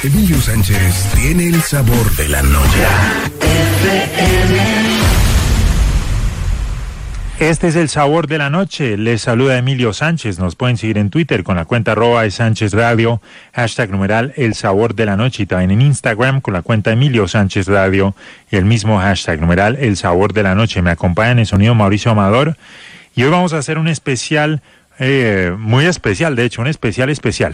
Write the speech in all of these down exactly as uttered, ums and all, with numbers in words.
Emilio Sánchez tiene el sabor de la noche. Este es el sabor de la noche. Les saluda Emilio Sánchez. Nos pueden seguir en Twitter con la cuenta arroba de Sánchez Radio, hashtag numeral el sabor de la noche, y también en Instagram con la cuenta Emilio Sánchez Radio y el mismo hashtag numeral el sabor de la noche. Me acompaña en el sonido Mauricio Amador y hoy vamos a hacer un especial, eh, muy especial, de hecho, un especial especial.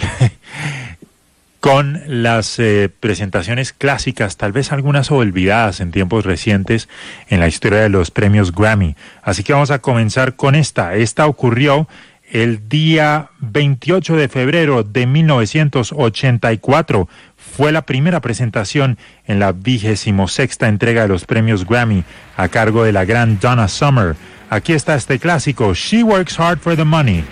con las eh, presentaciones clásicas, tal vez algunas olvidadas en tiempos recientes en la historia de los premios Grammy. Así que vamos a comenzar con esta. Esta ocurrió el día veintiocho de febrero de mil novecientos ochenta y cuatro. Fue la primera presentación en la vigésimo sexta entrega de los premios Grammy a cargo de la gran Donna Summer. Aquí está este clásico, She Works Hard for the Money.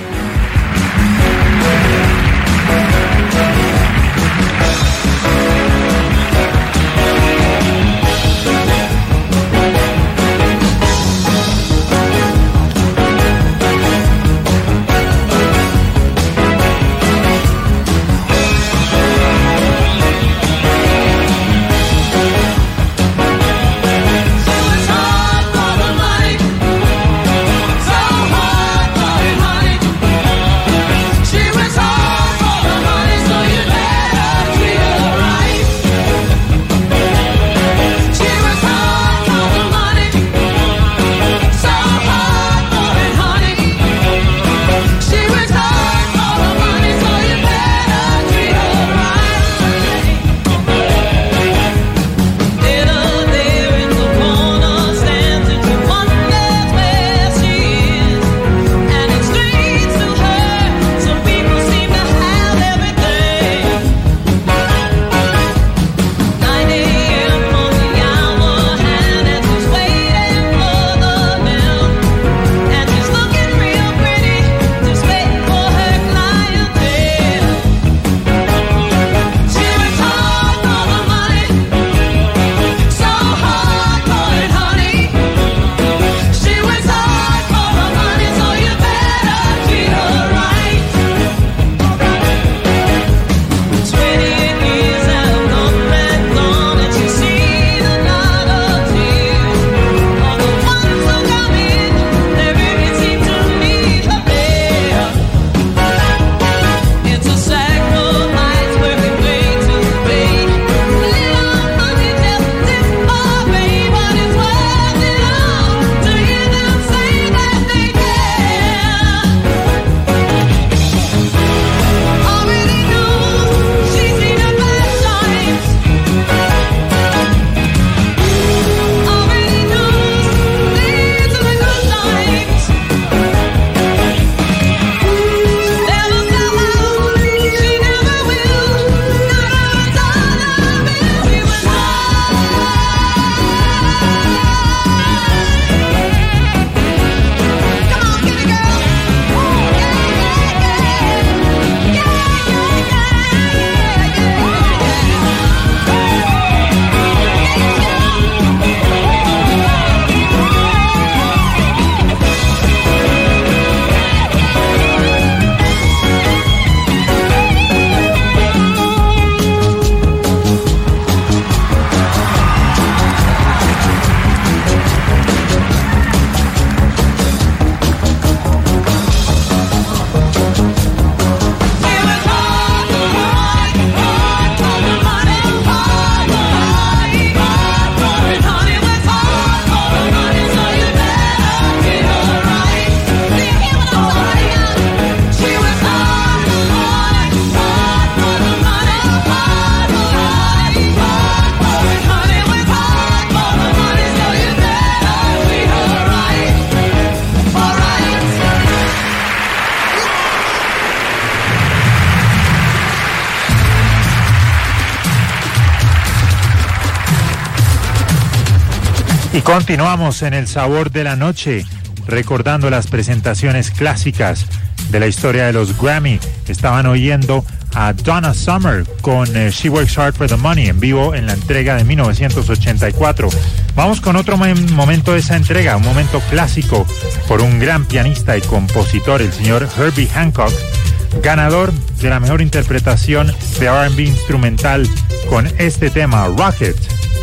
Y continuamos en el sabor de la noche, recordando las presentaciones clásicas de la historia de los Grammy. Estaban oyendo a Donna Summer con eh, She Works Hard for the Money en vivo en la entrega de mil novecientos ochenta y cuatro. Vamos con otro momento de esa entrega, un momento clásico por un gran pianista y compositor, el señor Herbie Hancock, ganador de la mejor interpretación de R and B instrumental con este tema, Rocket.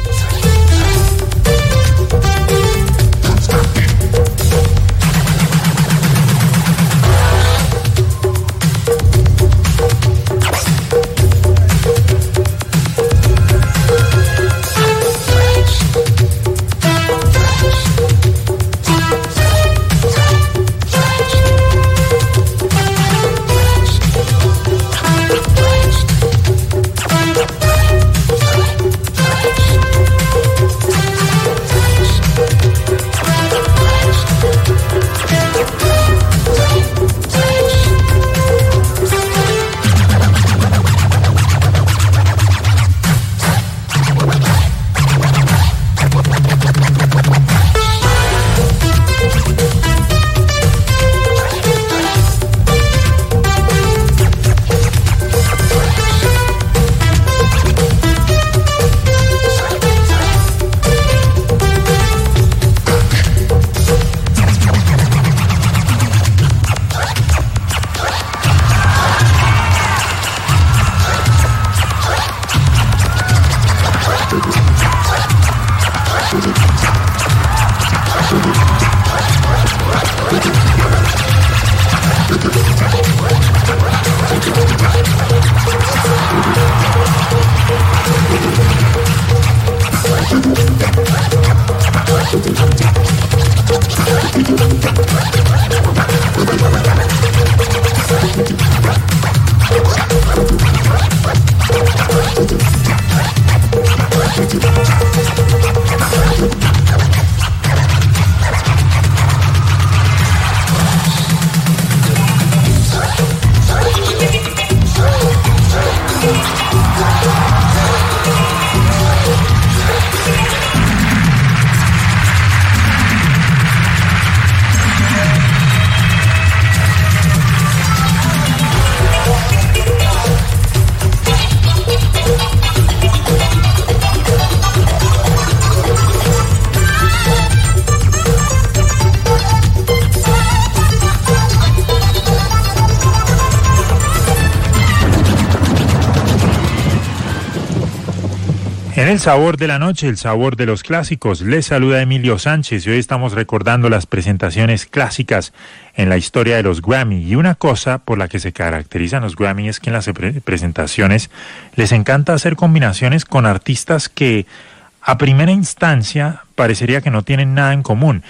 En el sabor de la noche, el sabor de los clásicos, les saluda Emilio Sánchez y hoy estamos recordando las presentaciones clásicas en la historia de los Grammy. Y una cosa por la que se caracterizan los Grammy es que en las pre- presentaciones les encanta hacer combinaciones con artistas que a primera instancia parecería que no tienen nada en común.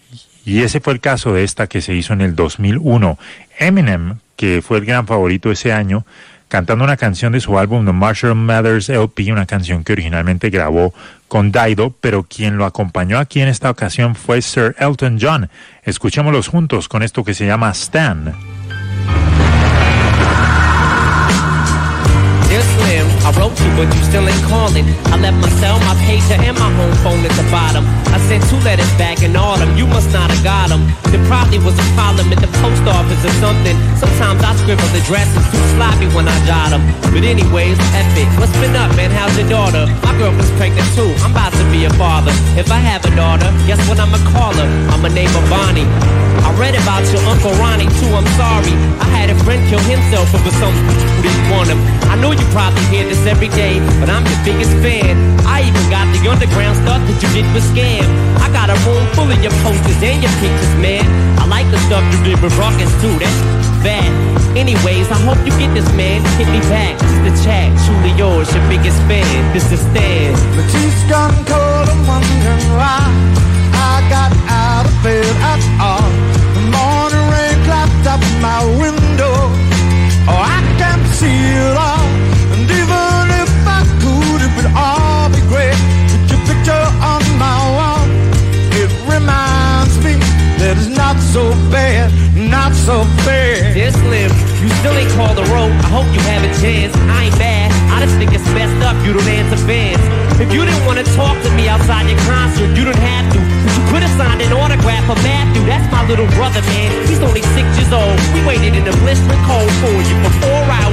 Y ese fue el caso de esta que se hizo en el dos mil uno. Eminem, que fue el gran favorito ese año, cantando una canción de su álbum The Marshall Mathers L P, una canción que originalmente grabó con Dido, pero quien lo acompañó aquí en esta ocasión fue Sir Elton John. Escuchémoslos juntos con esto que se llama Stan. Dear Slim, I wrote you, but you still ain't calling. I left my cell, my pager, and my home phone at the bottom. I sent two letters back in autumn, you must not have got them. There probably was a problem at the post office or something. Sometimes I scribble addresses too sloppy when I jot them. But anyways, F it. What's been up, man? How's your daughter? My girl was pregnant too, I'm about to be a father. If I have a daughter, guess what I'ma call her? I'ma name her Bonnie. I read about your Uncle Ronnie too, I'm sorry. I had a friend kill himself over some who didn't want him. I know you probably hear this every day, but I'm your biggest fan. I even got the underground stuff that you did with Scam. I got a room full of your posters and your pictures, man. I like the stuff you did with Ruckus too, that's bad. Anyways, I hope you get this, man. Hit me back, just the chat. Truly yours, your biggest fan. This is Stan. The tea's gone cold, I'm wondering why I got out of bed at all. The morning rain clapped up my window. Oh, I can't see it all. And even if I could, it would all be great. With your picture on my wall, it reminds me that it's not so bad, not so bad. Dear Slim, you still ain't called the road. I hope you have a chance. I ain't mad. I just think it's messed up you don't answer fans. If you didn't want to talk to me outside your concert, you didn't have to. But you could have signed an autograph for Matthew. That's my little brother, man. He's only six years old. We waited in the blistering cold for you for four hours in the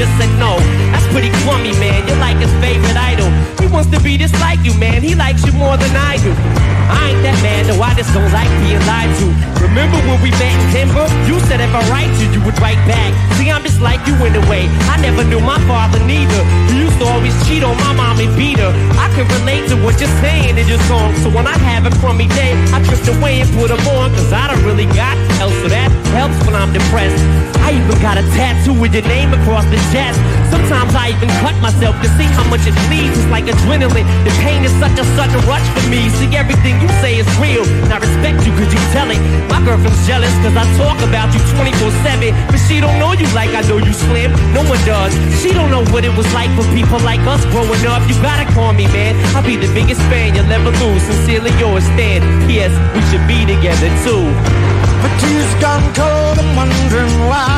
just said no. That's pretty crummy, man. You're like his favorite idol. He wants to be just like you, man. He likes you more than I do. I ain't that man, though I just don't like being lied to. Remember when we met in Denver? You said if I write you, you would write back. See, I'm just like you in a way. I never knew my father neither. He used to always cheat on my mom and beat her. I can relate to what you're saying in your song. So when I have a crummy day, I drift away and put them on. Cause I don't really got else, so that helps when I'm depressed. I even got a tattoo with your name across the chest. Sometimes I even cut myself to see how much it bleeds. It's like adrenaline. The pain is such a sudden rush for me. See, everything you say is real, and I respect you cause you tell it. My girlfriend's jealous cause I talk about you twenty-four seven, but she don't know you like I know you, Slim. No one does. She don't know what it was like for people like us growing up. You gotta call me, man. I'll be the biggest fan you'll ever lose. Sincerely yours, Stan. P S. We should be together too. My tea's gone cold, I'm wondering why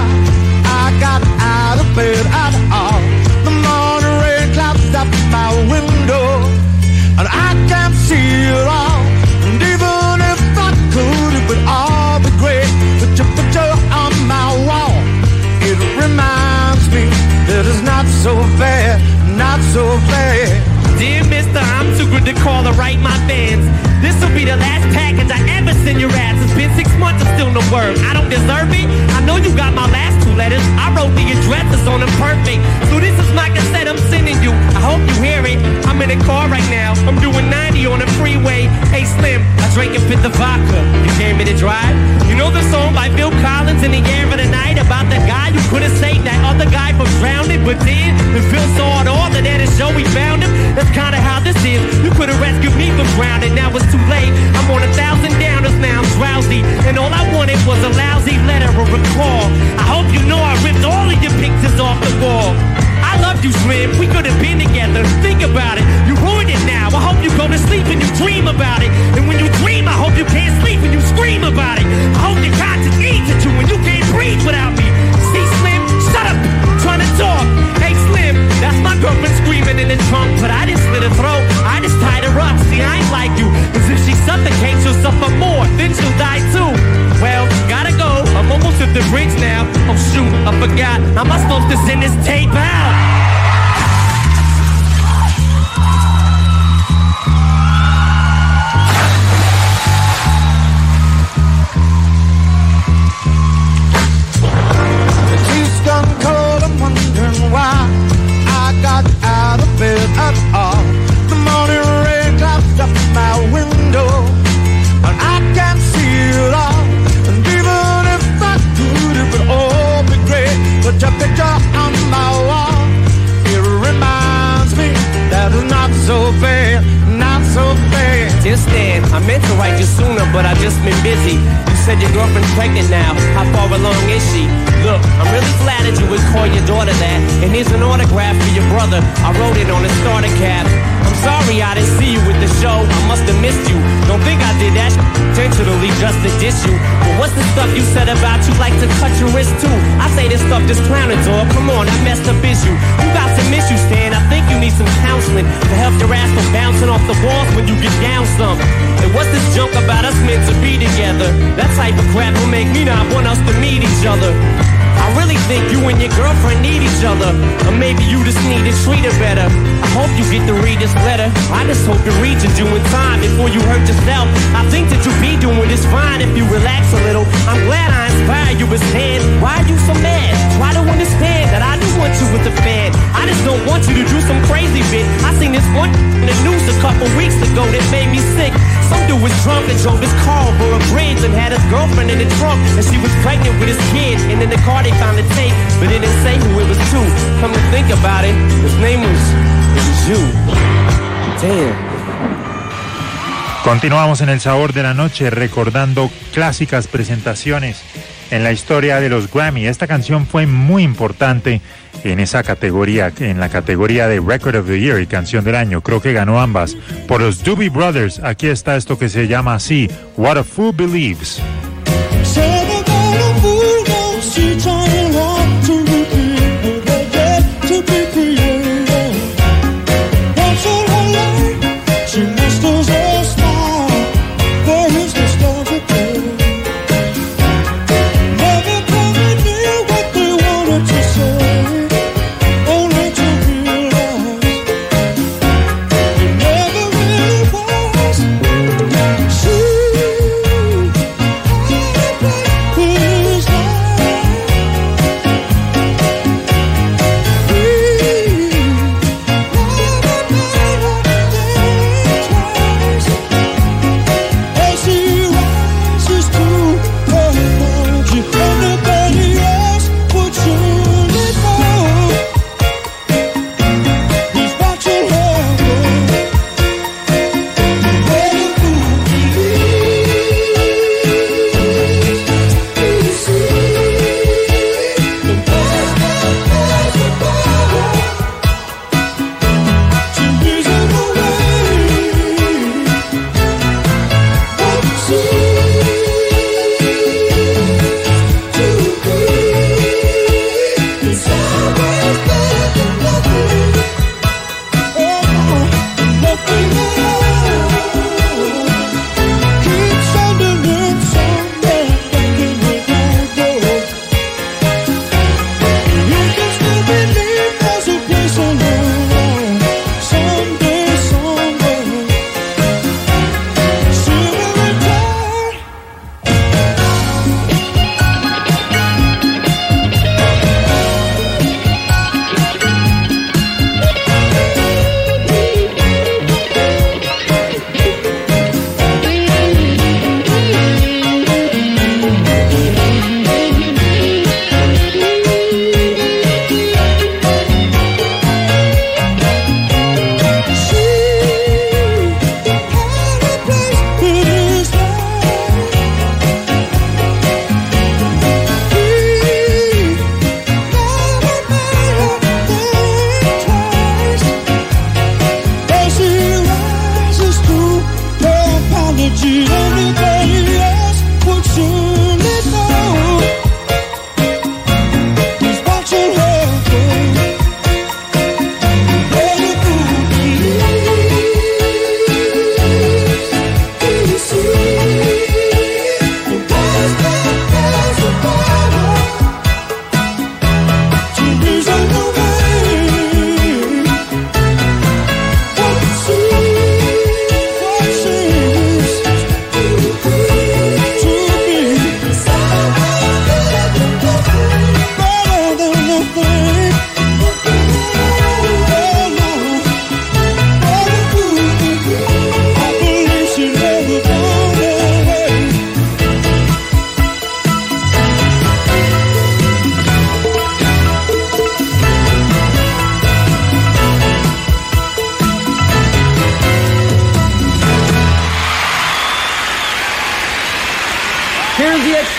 I got out of bed at all. The morning rain clouds up my window, and I can't see it all. And even if I could, it would all be great. Put your picture on my wall. It reminds me that it's not so bad, not so bad. Dear mister, I'm too good to call or write my fans. This'll be the last package I ever send your ass. It's been six months and still no word. I don't deserve it. I know you got my last two letters. I wrote the addresses on them perfect. So this is my cassette I'm sending you. I hope you hear it. I'm in a car right now. I'm doing ninety on the freeway. Hey Slim, I drank and fit the vodka. You came me to drive. You know the song by Phil Collins, In the Air of the Night, about the guy who could've saved that other guy from drowning, but did. And Phil saw it all, and at his show we found him. That's kinda how this is. You could've rescued me from drowning. Now it's too late. I'm on a thousand downers now. I'm drowsy, and all I wanted was a lousy letter or a call. I hope you know I ripped all of your pictures off the wall. I loved you, Slim. We could have been together. Think about it. You ruined it now. I hope you go to sleep and you dream about it. And when you dream, I hope you can't sleep and you scream about it. I hope your conscience eats at you and you can't breathe without me. See, Slim, shut up. I'm trying to talk. Hey, Slim, that's my girlfriend screaming in the trunk, but I didn't slit her throat. I just tied her up. See, I ain't like you. Cause if she suffocates, she'll suffer more. Then she'll die too. Well, gotta go. I'm almost at the bridge now. Oh shoot, I forgot. How am I supposed to send this tape out? The tea's gone cold, I'm wondering why I got out of bed at all. The morning rain clouds up my window, and I can't see it all. And even if I could, it would all be great. Put your picture on my wall. It reminds me that it's not so bad, not so bad. Dear Stan, I meant to write you sooner, but I've just been busy. You said your girlfriend's pregnant now. How far along is she? Look, I'm really flattered you would call your daughter that. And here's an autograph for your brother. I wrote it on a starter cap. I'm sorry I didn't see you with the show. I must have missed you. Don't think I did that intentionally just to diss you. But what's the stuff you said about you like to cut your wrist too? I say this stuff just clowning, dog. Come on, that messed up is you. You got some issues, Stan. I think you need some counseling to help your ass from bouncing off the walls when you get down some. And what's this junk about us meant to be together? That type of crap will make me not want us to meet each other. I really think you and your girlfriend need each other. Or maybe you just need to treat her better. I hope you get to read this letter. I just hope it reaches you in time before you hurt yourself. I think that you'll be doing this fine if you relax a little. I'm glad I inspired you as Stan. Why are you so mad? Try to understand that I do want you with a fan. I just don't want you to do some crazy bit. I seen this one in the news a couple weeks ago that made me sick. Some dude was drunk and drove his car over a bridge and had his girlfriend in the trunk, and she was pregnant with his kid. And in the car they found the tape, but it didn't say who it was to. Come to think about it, his name was, it was you. Damn. Continuamos en el sabor de la noche recordando clásicas presentaciones en la historia de los Grammy. Esta canción fue muy importante en esa categoría, en la categoría de Record of the Year y Canción del Año. Creo que ganó ambas por los Doobie Brothers. Aquí está esto que se llama así, What a Fool Believes.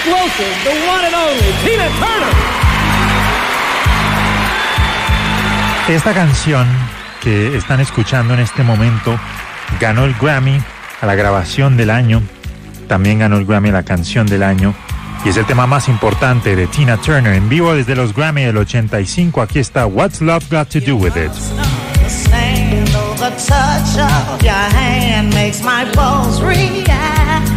explosive, the one and only Tina Turner. Esta canción que están escuchando en este momento ganó el Grammy a la grabación del año, también ganó el Grammy a la canción del año, y es el tema más importante de Tina Turner en vivo desde los Grammy del ochenta y cinco. Aquí está What's Love Got to Do With It. The touch of your hand makes my pulse react,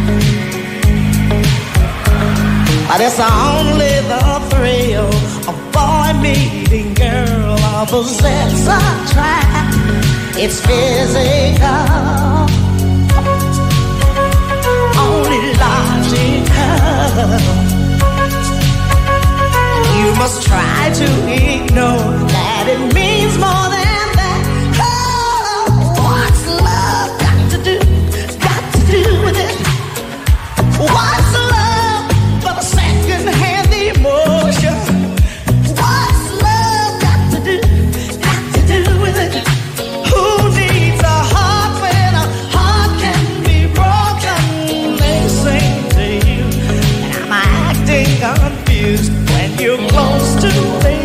but it's only the thrill of boy meeting girl, opposites attract. It's physical, only logical. You must try to ignore that it means more than what's love but a second-hand emotion? What's love got to do, got to do with it? Who needs a heart when a heart can be broken? They sing to you, and I'm acting confused when you're close to me.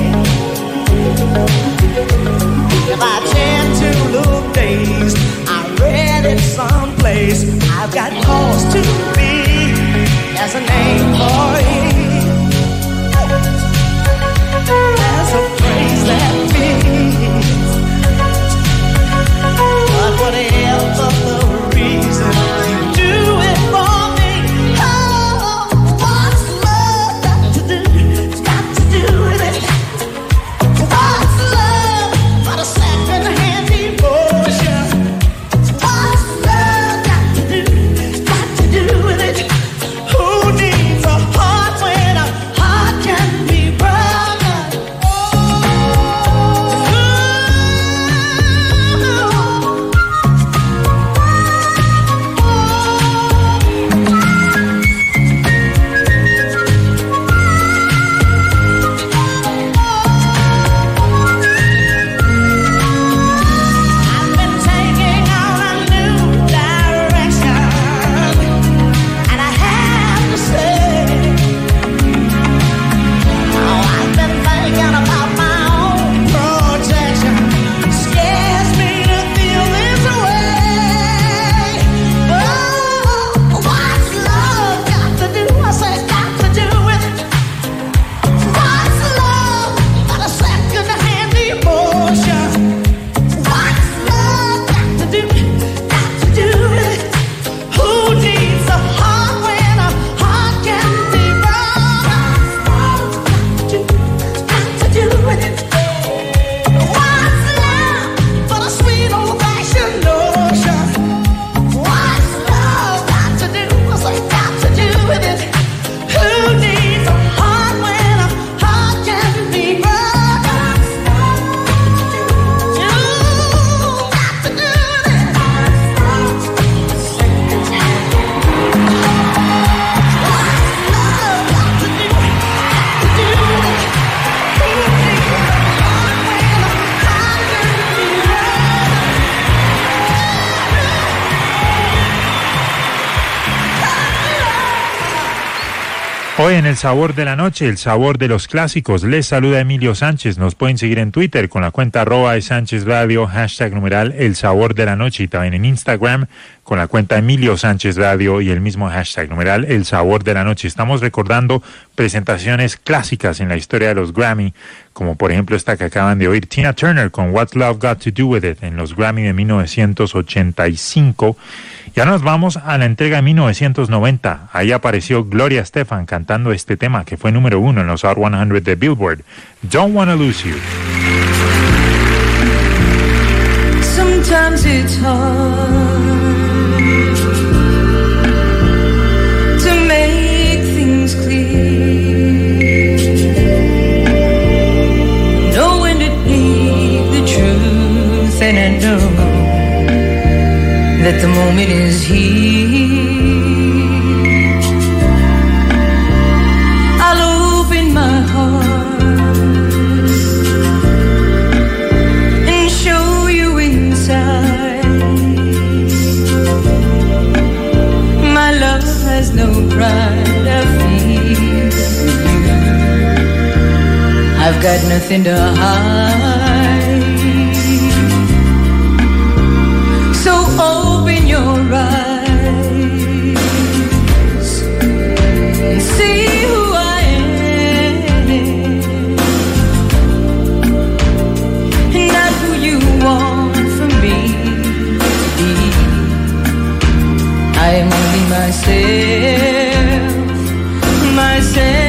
If I tend to look dazed, I read it someplace, I've got cause to be. There's a name for it. There's a phrase that means, but whatever the reason, you do it for me. Oh, what's love got to do, got to do with it? What's love but a second-hand emotion? What's love got to do, got to do with it? Who needs a heart when a heart can be broken? I've been taking on a new direction, and I have to say, oh, I've been thinking about my own protection. Scares me to feel this way. Oh, what's love got to do? I say got to do with it. What's love but a second-hand emotion? What's love got to do, got to do with it? Who needs a heart when a heart can be broken? Got to do, got to do with it. What's love but a sweet old-fashioned notion? What's love got to do? I say got to do with it. Who needs a heart when a heart can be broken? You got to do with it. Love got to do, got to do with it. Who needs a heart when a heart can be Hoy en El Sabor de la Noche, el sabor de los clásicos, les saluda Emilio Sánchez. Nos pueden seguir en Twitter con la cuenta arroba de Sánchez Radio, hashtag numeral El Sabor de la Noche, y también en Instagram con la cuenta Emilio Sánchez Radio y el mismo hashtag numeral El Sabor de la Noche. Estamos recordando presentaciones clásicas en la historia de los Grammy, como por ejemplo esta que acaban de oír, Tina Turner con What's Love Got to Do With It en los Grammy de mil novecientos ochenta y cinco. Y ahora nos vamos a la entrega de mil novecientos noventa. Ahí apareció Gloria Estefan cantando este tema que fue número uno en los Hot cien de Billboard, Don't Wanna Lose You. Sometimes it's hard to make things clear, knowing to speak the truth, and I know that the moment is here. I'll open my heart and show you inside. My love has no pride, I feel got nothing to hide. So open your eyes and see who I am, not who you want from me to be. I am only myself, myself.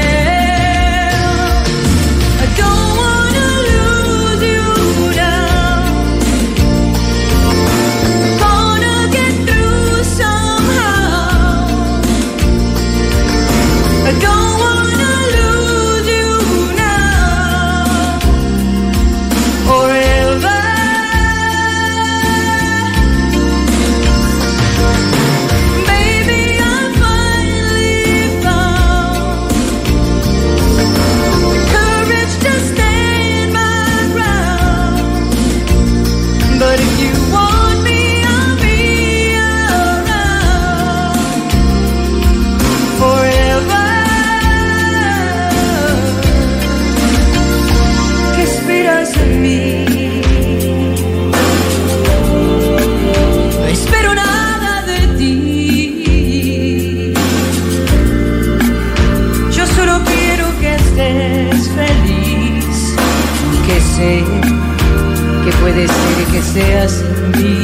Que puede ser que seas mí,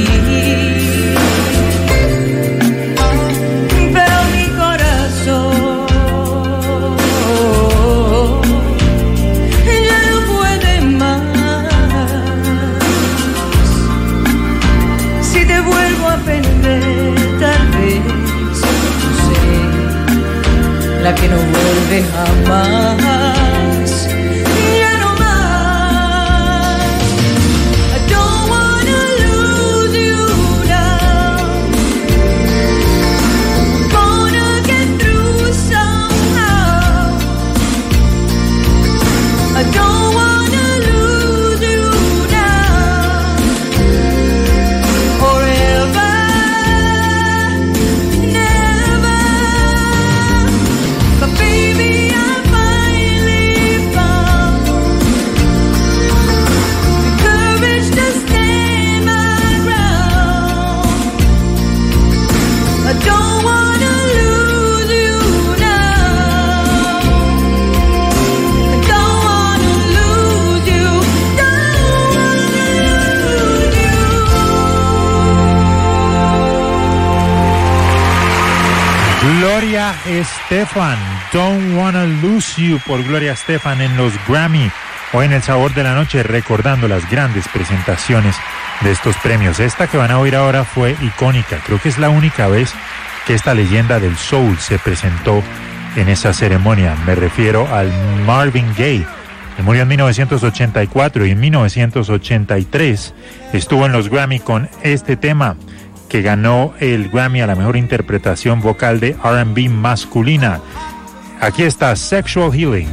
pero mi corazón ya no puede más. Si te vuelvo a perder, tal vez yo seré la que no vuelve jamás. Gloria Estefan, Don't Wanna Lose You, por Gloria Estefan en los Grammy. Hoy en El Sabor de la Noche, recordando las grandes presentaciones de estos premios. Esta que van a oír ahora fue icónica. Creo que es la única vez que esta leyenda del soul se presentó en esa ceremonia. Me refiero al Marvin Gaye. Él murió en mil novecientos ochenta y cuatro y en mil novecientos ochenta y tres estuvo en los Grammy con este tema, que ganó el Grammy a la mejor interpretación vocal de R and B masculina. Aquí está Sexual Healing.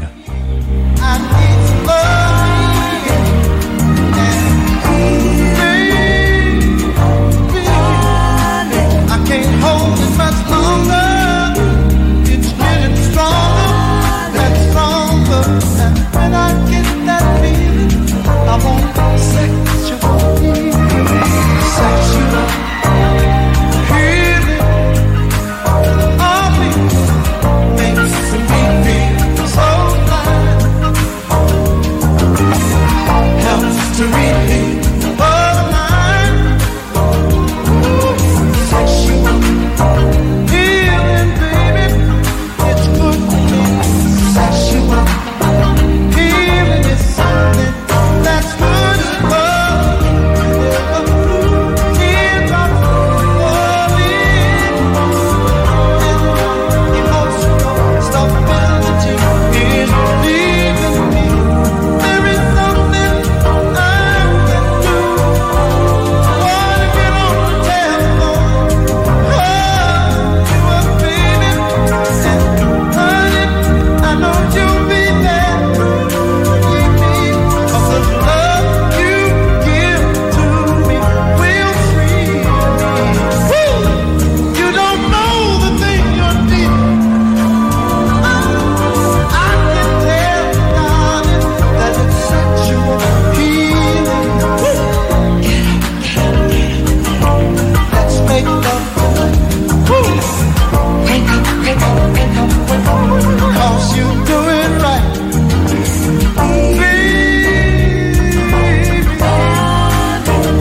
So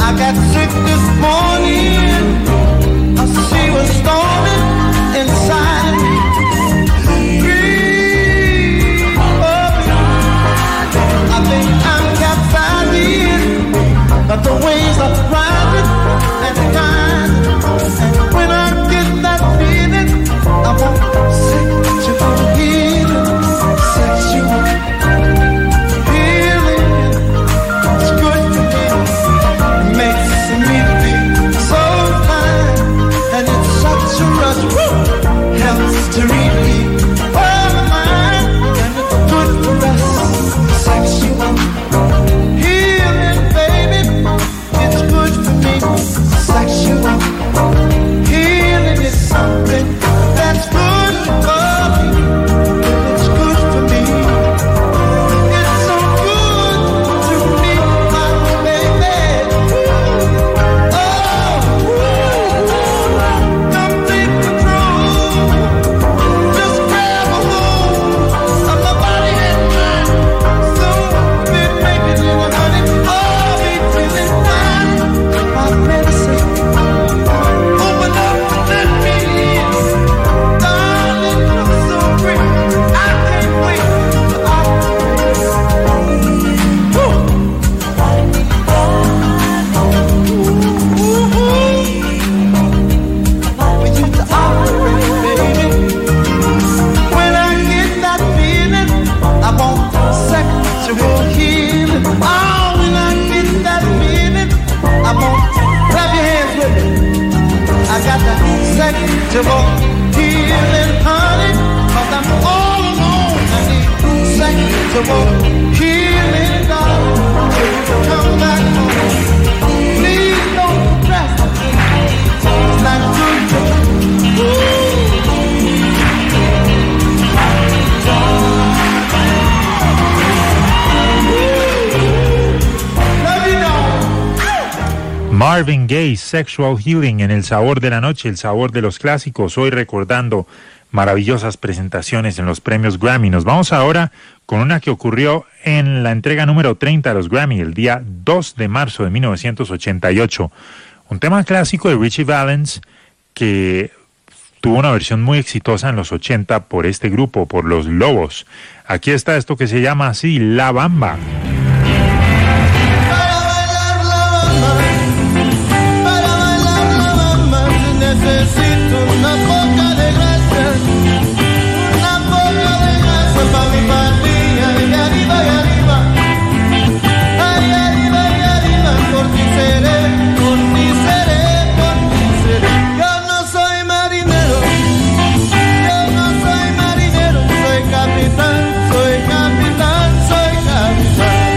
I got sick this morning. She was storming inside me. Breathe, oh, I think I'm capsizing, but the waves are rising and rising. And when I get that feeling, I want sexual healing, sexual healing. It's good for me, it makes me feel so fine, and it's such a rush, woo, helps to relieve all my mind, and it's good for us, sexual healing, baby. It's good for me, sexual healing is something that's good for me. It's good for me. It's so good to me, my baby. Oh, complete control. Just grab a hold of my body and mind. So be making it, honey. Oh, be feeling fine. My medicine. Open up and let me in. Darling, you're so great. I can't wait. I Woo. For you to operate, baby. When I get that feeling, I want sexual healing. Oh, when I get that feeling, I want. Clap your hands with me. I got that sexual healing, honey. Cause I'm all alone. I need sexual healing, darling. Come back home. Please don't procrastinate. It's not good for me. Love you, darling. Marvin Gaye, Sexual Healing, en El Sabor de la Noche, el sabor de los clásicos, hoy recordando maravillosas presentaciones en los premios Grammy. Nos vamos ahora con una que ocurrió en la entrega número treinta de los Grammy, el día dos de marzo de mil novecientos ochenta y ocho. Un tema clásico de Ritchie Valens que tuvo una versión muy exitosa en los ochenta por este grupo, por Los Lobos. Aquí está esto que se llama así, La Bamba. Para bailar la bamba, para bailar la bamba, necesito una poca de gracia, una poca de gracia para mi pandilla, y arriba y arriba, ay arriba y arriba, por ti seré, por ti seré, por ti seré. Yo no soy marinero, yo no soy marinero, soy capitán, soy capitán, soy capitán.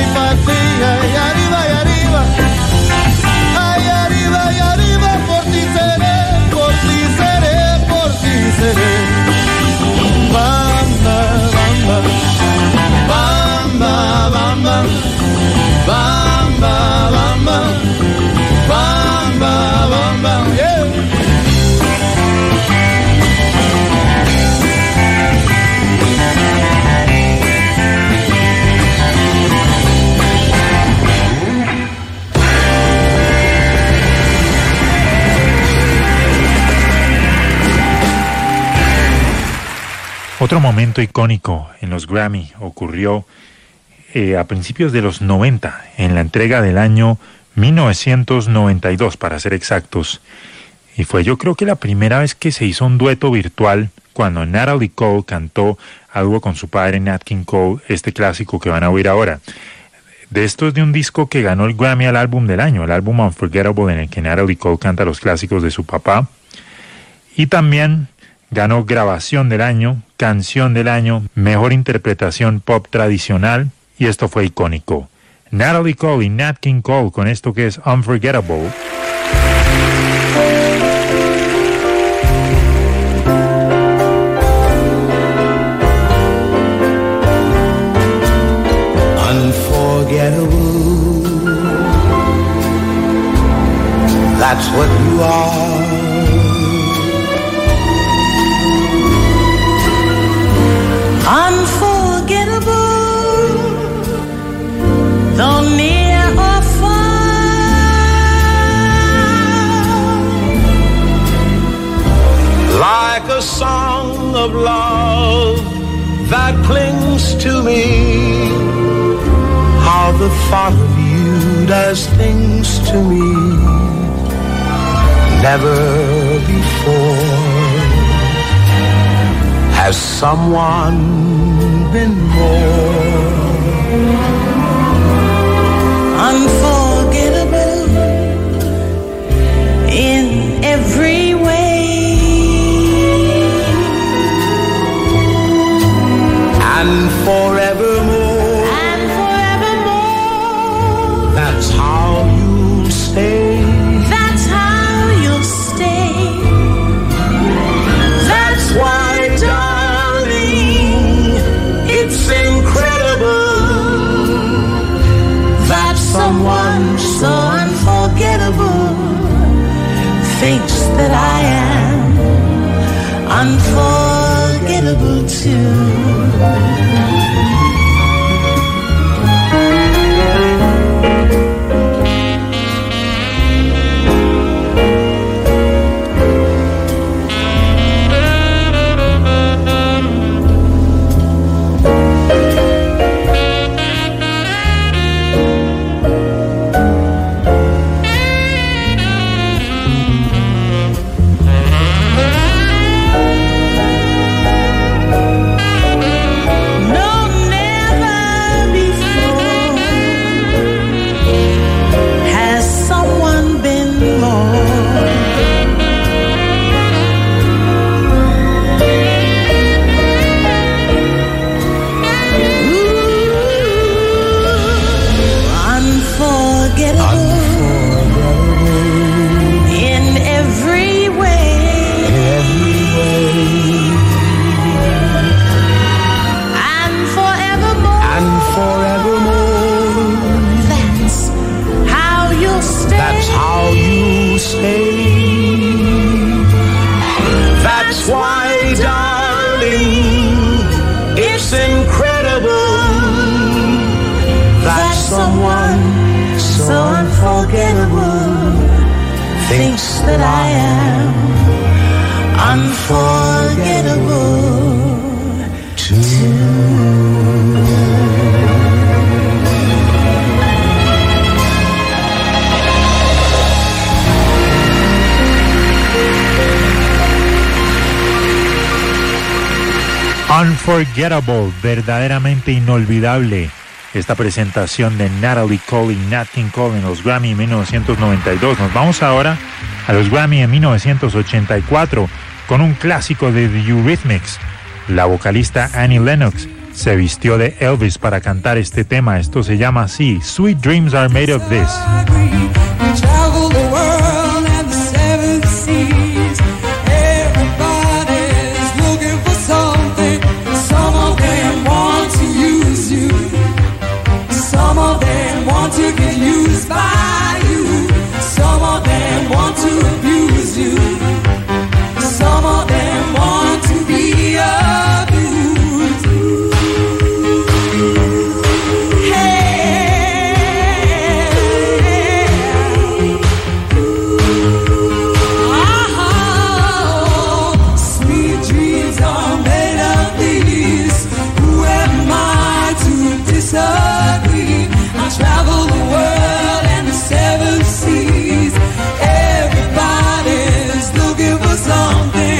arriba, sí, ay, arriba y arriba. Ay, arriba y arriba, por ti seré, por ti seré, por ti seré. Bamba, bamba, bamba, bamba, bamba, bamba, bamba, bamba, yeah. Otro momento icónico en los Grammy ocurrió eh, a principios de los noventa, en la entrega del año mil novecientos noventa y dos, para ser exactos. Y fue, yo creo que la primera vez que se hizo un dueto virtual cuando Natalie Cole cantó algo con su padre Nat King Cole, este clásico que van a oír ahora. De esto es de un disco que ganó el Grammy al álbum del año, el álbum Unforgettable, en el que Natalie Cole canta los clásicos de su papá. Y también ganó grabación del año, canción del año, mejor interpretación pop tradicional, y esto fue icónico. Natalie Cole y Nat King Cole con esto que es Unforgettable. Unforgettable, that's what you are. Unforgettable, though near or far. Like a song of love that clings to me, how the thought of you does things to me never before. Has someone been more Unforgettable in every way, and forevermore? and forevermore. That's how you'll stay. That's how you'll stay. That's why, darling, It's incredible that someone so unforgettable thinks that I am unforgettable too. Thinks that I am unforgettable too. Unforgettable, verdaderamente inolvidable. Esta presentación de Natalie Cole y Nat King Cole en los Grammy en mil novecientos noventa y dos. Nos vamos ahora a los Grammy en mil novecientos ochenta y cuatro con un clásico de The Eurythmics. La vocalista Annie Lennox se vistió de Elvis para cantar este tema. Esto se llama así, Sweet Dreams Are Made of This. Travel the world and the seven seas. Everybody's looking for something. Some of them want to use you. Some of them want to get used by you. Some of them want to abuse you. Some of them want to be abused. Hey, oh, sweet dreams are made of these. Who am I to disagree? I travel the world and the seven seas. Everybody's looking for something.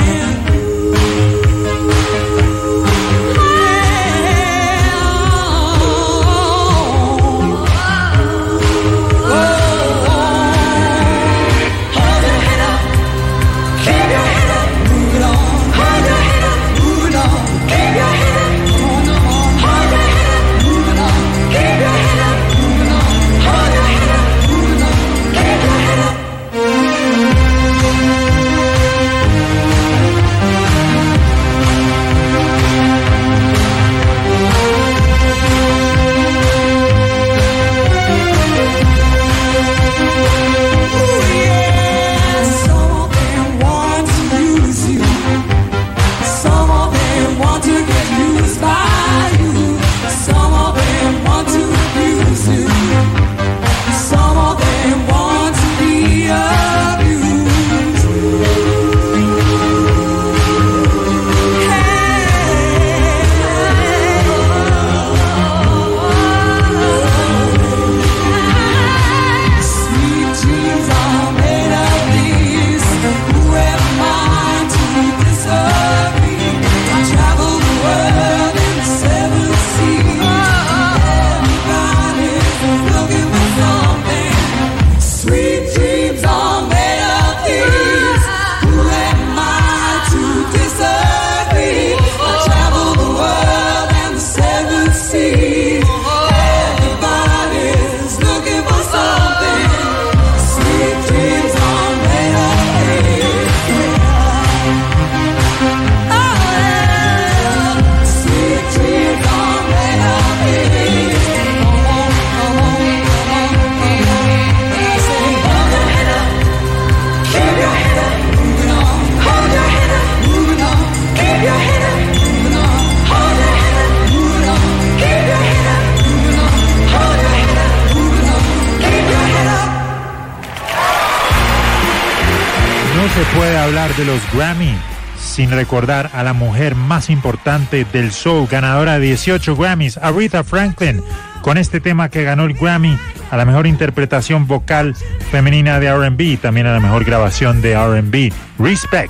Puede hablar de los Grammy sin recordar a la mujer más importante del soul, ganadora de dieciocho Grammys, Aretha Franklin, con este tema que ganó el Grammy a la mejor interpretación vocal femenina de R and B y también a la mejor grabación de R and B, Respect.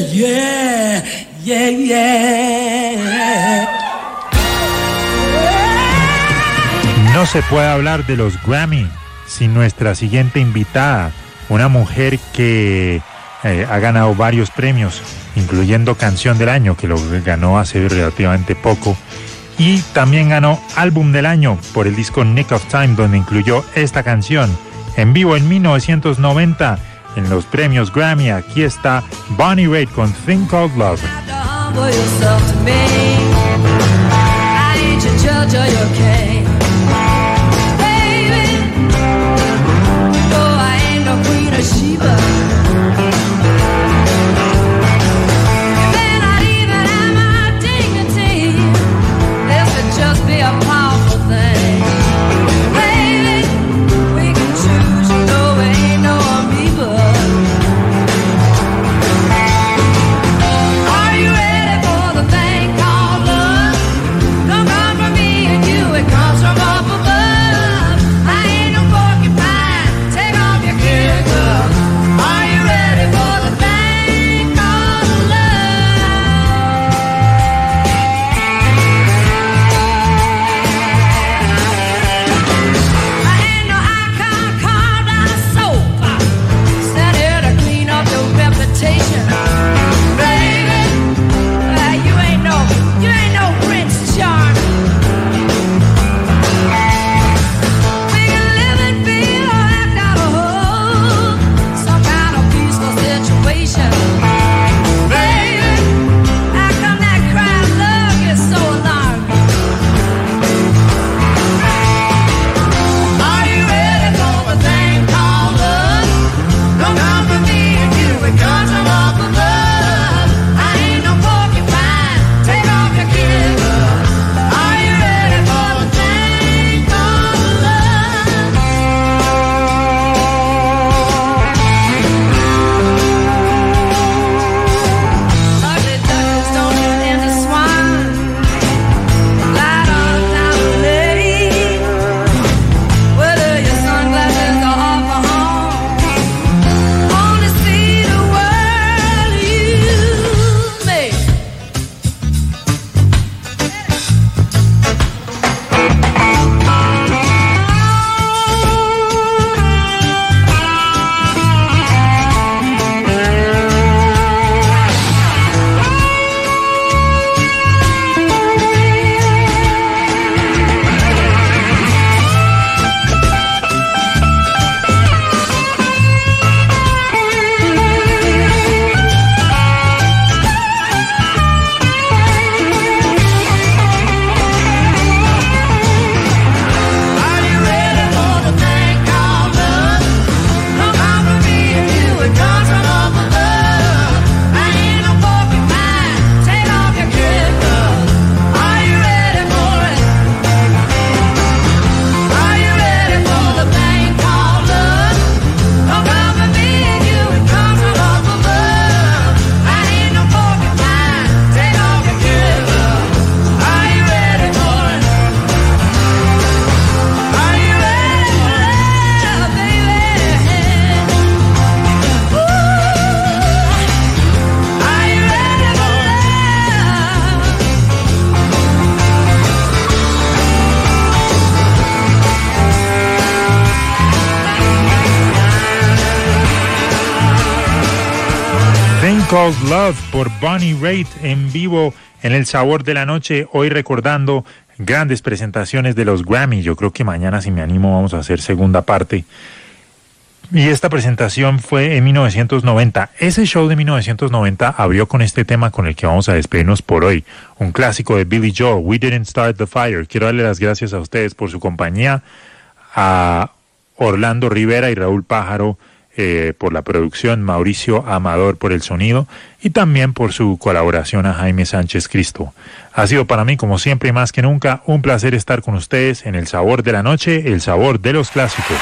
yeah, yeah, yeah. No se puede hablar de los Grammy sin nuestra siguiente invitada, una mujer que eh, ha ganado varios premios, incluyendo Canción del Año, que lo ganó hace relativamente poco, y también ganó Álbum del Año por el disco Nick of Time, donde incluyó esta canción en vivo en mil novecientos noventa en los premios Grammy. Aquí está Bonnie Raitt con Thing Called Love. Called Love por Bonnie Raitt en vivo en El Sabor de la Noche, hoy recordando grandes presentaciones de los Grammy. Yo creo que mañana, si me animo, vamos a hacer segunda parte. Y esta presentación fue en mil novecientos noventa. Ese show de mil novecientos noventa abrió con este tema con el que vamos a despedirnos por hoy, un clásico de Billy Joel, We Didn't Start the Fire. Quiero darle las gracias a ustedes por su compañía, a Orlando Rivera y Raúl Pájaro Eh, por la producción, Mauricio Amador por el sonido y también por su colaboración a Jaime Sánchez Cristo. Ha sido para mí, como siempre y más que nunca, un placer estar con ustedes en El Sabor de la Noche, el sabor de los clásicos.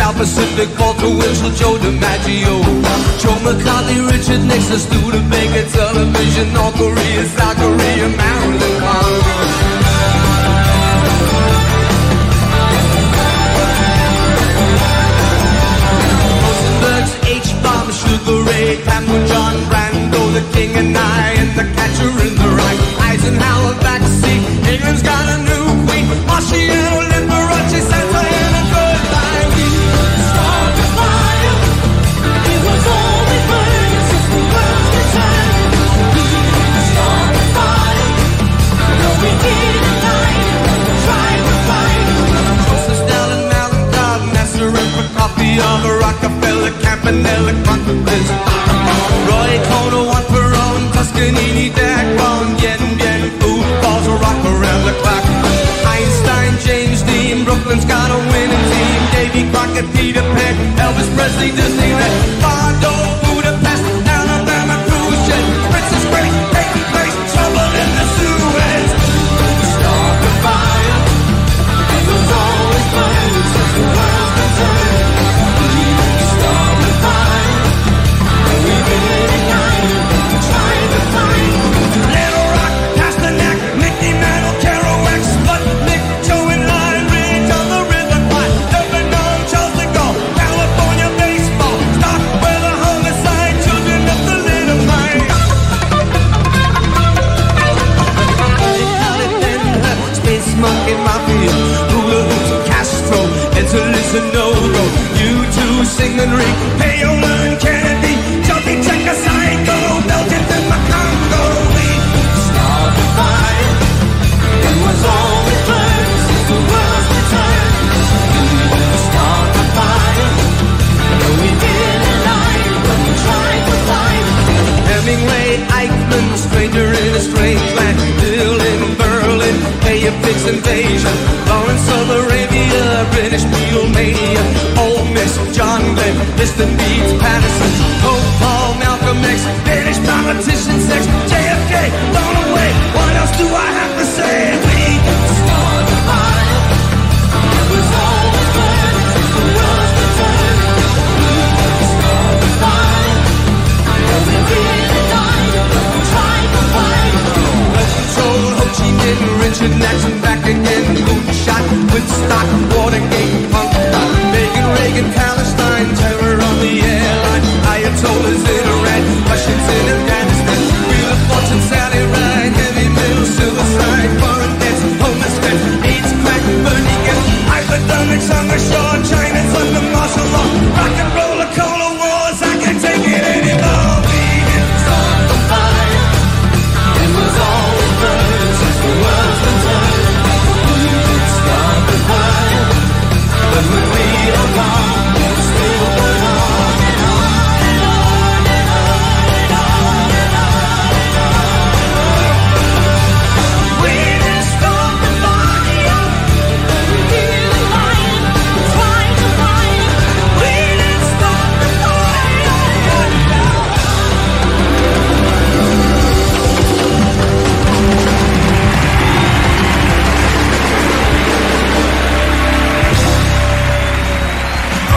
South Pacific, Walter Winchell, Joe DiMaggio, Joe McCarthy, Richard Nixon, Studebaker, television, North Korea, South Korea, Marilyn Monroe. Rosenberg's H-bomb, Sugar Ray, Pamela, John Brando, the King and I, and the Catcher in the Rye. Eisenhower backseat, England's got a new queen, Marciano, Liberace, Santa Ana, goodbye. We started fire, it was always burning since the world's return. We started fire, no we didn't lie, we tried to fight. Joseph Stalin, Mountain God, Nasser, Prokofiev, Rockefeller, Campanella, Conference, Roy Cohn, Juan Perón, Toscanini, Dagron, Yen Bien, Food Balls, Rock around the clock. Einstein, James Dean, Brooklyn's got a winning team. Davy Crockett, Peter Pan, Elvis Presley, Disneyland, Bardo, Budapest, Alabama, cruise jet, Princess Grace, Peyton Place, trouble in the Suez. Start the fire, it was always burning since the world's been turned. Start the fire, we did it night, trying to find Little Rock, Pasternak, Mickey Mantle, Kerouac, Sputnik, Joe and Line, Ridge on the River Kwai, Lebanon, Charles de Gaulle, California baseball, Starkweather, homicide, children of the little mind. Space Monkey Mafia, Hula Hoops, Castro, Enter Novo, U two, Sing and Ring, Payola and Kennedy, Johnny Checker, Psycho, Belgians in my Congo. We started the fire, it was always burning since the world's return. We started the fire, no we didn't lie, but we tried to fight. Hemingway, Eichmann, stranger in a strange land, Bill in Berlin, pay a fix invasion, Lawrence of Arabia, British Beatlemania, Ole Miss, John Glenn, Mister Beats, Patterson, Pope Paul, Malcolm X, British politician, sex,